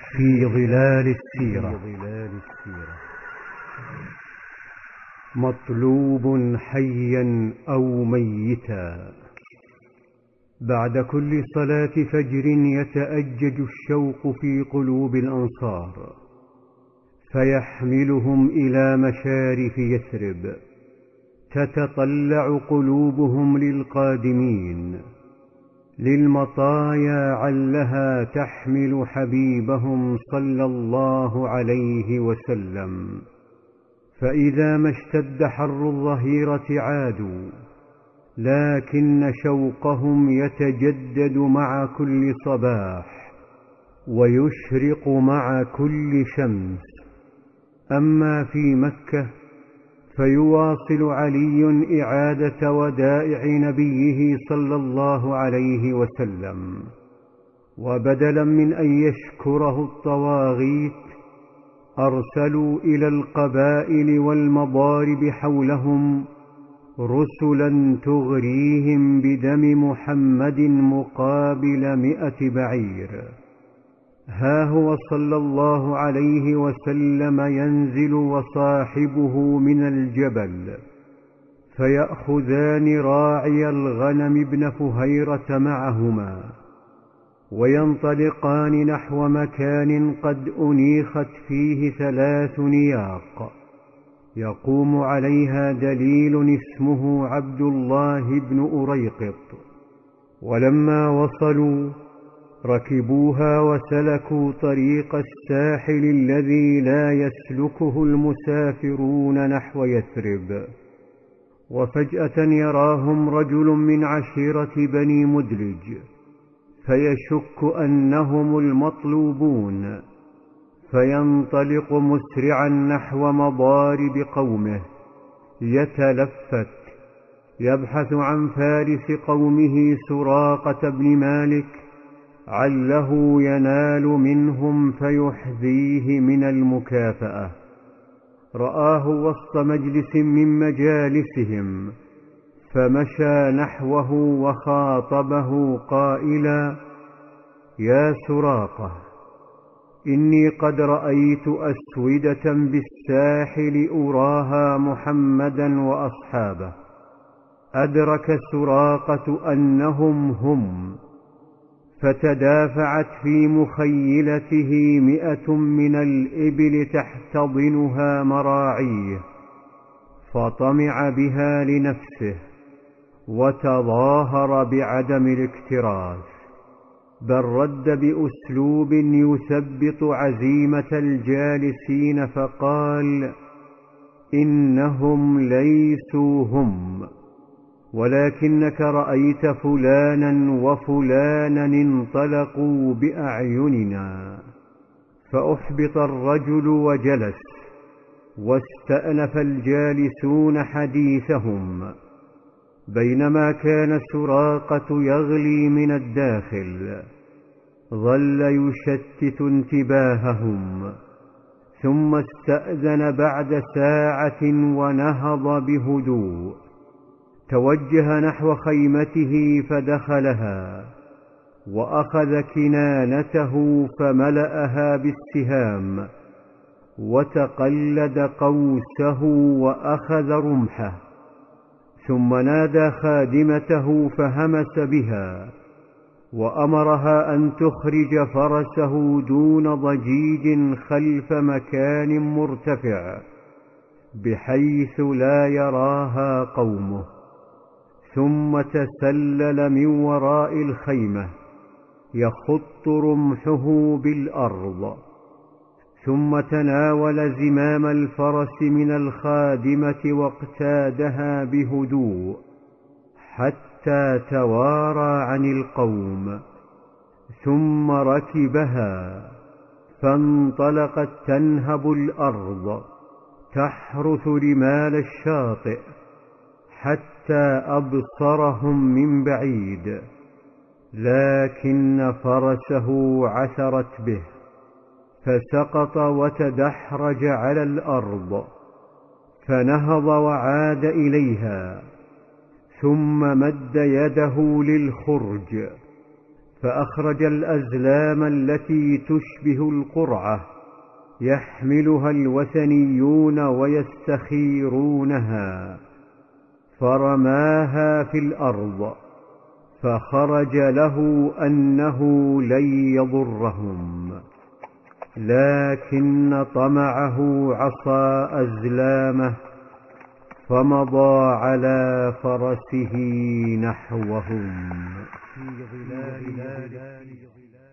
في ظلال السيرة. مطلوب حيا أو ميتا. بعد كل صلاة فجر يتأجج الشوق في قلوب الأنصار، فيحملهم إلى مشارف يثرب، تتطلع قلوبهم للقادمين، للمطايا علها تحمل حبيبهم صلى الله عليه وسلم. فإذا ما اشتد حر الظهيرة عادوا، لكن شوقهم يتجدد مع كل صباح ويشرق مع كل شمس. أما في مكة فيواصل علي إعادة ودائع نبيه صلى الله عليه وسلم، وبدلا من أن يشكره الطواغيت أرسلوا إلى القبائل والمضارب حولهم رسلا تغريهم بدم محمد مقابل 100 بعير. ها هو صلى الله عليه وسلم ينزل وصاحبه من الجبل، فيأخذان راعي الغنم ابن فهيرة معهما، وينطلقان نحو مكان قد أنيخت فيه 3 نياق يقوم عليها دليل اسمه عبد الله بن أريقط. ولما وصلوا ركبوها وسلكوا طريق الساحل الذي لا يسلكه المسافرون نحو يثرب. وفجأة يراهم رجل من عشيرة بني مدلج، فيشك أنهم المطلوبون، فينطلق مسرعا نحو مضارب قومه يتلفت، يبحث عن فارس قومه سراقة بن مالك عله ينال منهم فيحذيه من المكافأة. رآه وسط مجلس من مجالسهم، فمشى نحوه وخاطبه قائلا: يا سراقة، إني قد رأيت أسودة بالساحل أراها محمدا وأصحابه. أدرك سراقة أنهم هم، فتدافعت في مخيلته 100 من الإبل تحتضنها مراعيه، فطمع بها لنفسه وتظاهر بعدم الاكتراث، بل رد بأسلوب يثبط عزيمة الجالسين فقال: إنهم ليسوا هم، ولكنك رأيت فلانا وفلانا انطلقوا بأعيننا. فأحبط الرجل وجلس، واستأنف الجالسون حديثهم، بينما كان سراقة يغلي من الداخل. ظل يشتت انتباههم، ثم استأذن بعد ساعة ونهض بهدوء، توجه نحو خيمته فدخلها، وأخذ كنانته فملأها بالسهام، وتقلد قوسه وأخذ رمحه، ثم نادى خادمته فهمس بها، وأمرها أن تخرج فرسه دون ضجيج خلف مكان مرتفع بحيث لا يراها قومه، ثم تسلل من وراء الخيمة يخط رمحه بالأرض، ثم تناول زمام الفرس من الخادمة واقتادها بهدوء حتى توارى عن القوم، ثم ركبها فانطلقت تنهب الأرض تحرث رمال الشاطئ حتى أبصرهم من بعيد، لكن فرسه عثرت به فسقط وتدحرج على الأرض، فنهض وعاد إليها، ثم مد يده للخرج، فأخرج الأزلام التي تشبه القرعة يحملها الوثنيون ويستخيرونها، فرماها في الأرض، فخرج له أنه لن يضرهم، لكن طمعه عصى أزلامه، فمضى على فرسه نحوهم في ظلال